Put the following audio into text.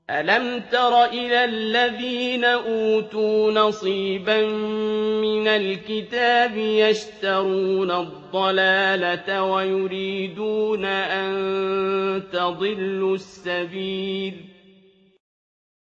أَلَمْ تَرَ إِلَى الَّذِينَ أُوتُوا نَصِيبًا مِّنَ الْكِتَابِ يَشْتَرُونَ الضَّلَالَةَ وَيُرِيدُونَ أَن تَضِلُّوا السَّبِيلَ